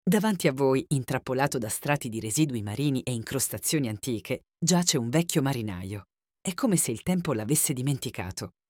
Davanti a voi, intrappolato da strati di residui marini e incrostazioni antiche, giace un vecchio marinaio. È come se il tempo l'avesse dimenticato.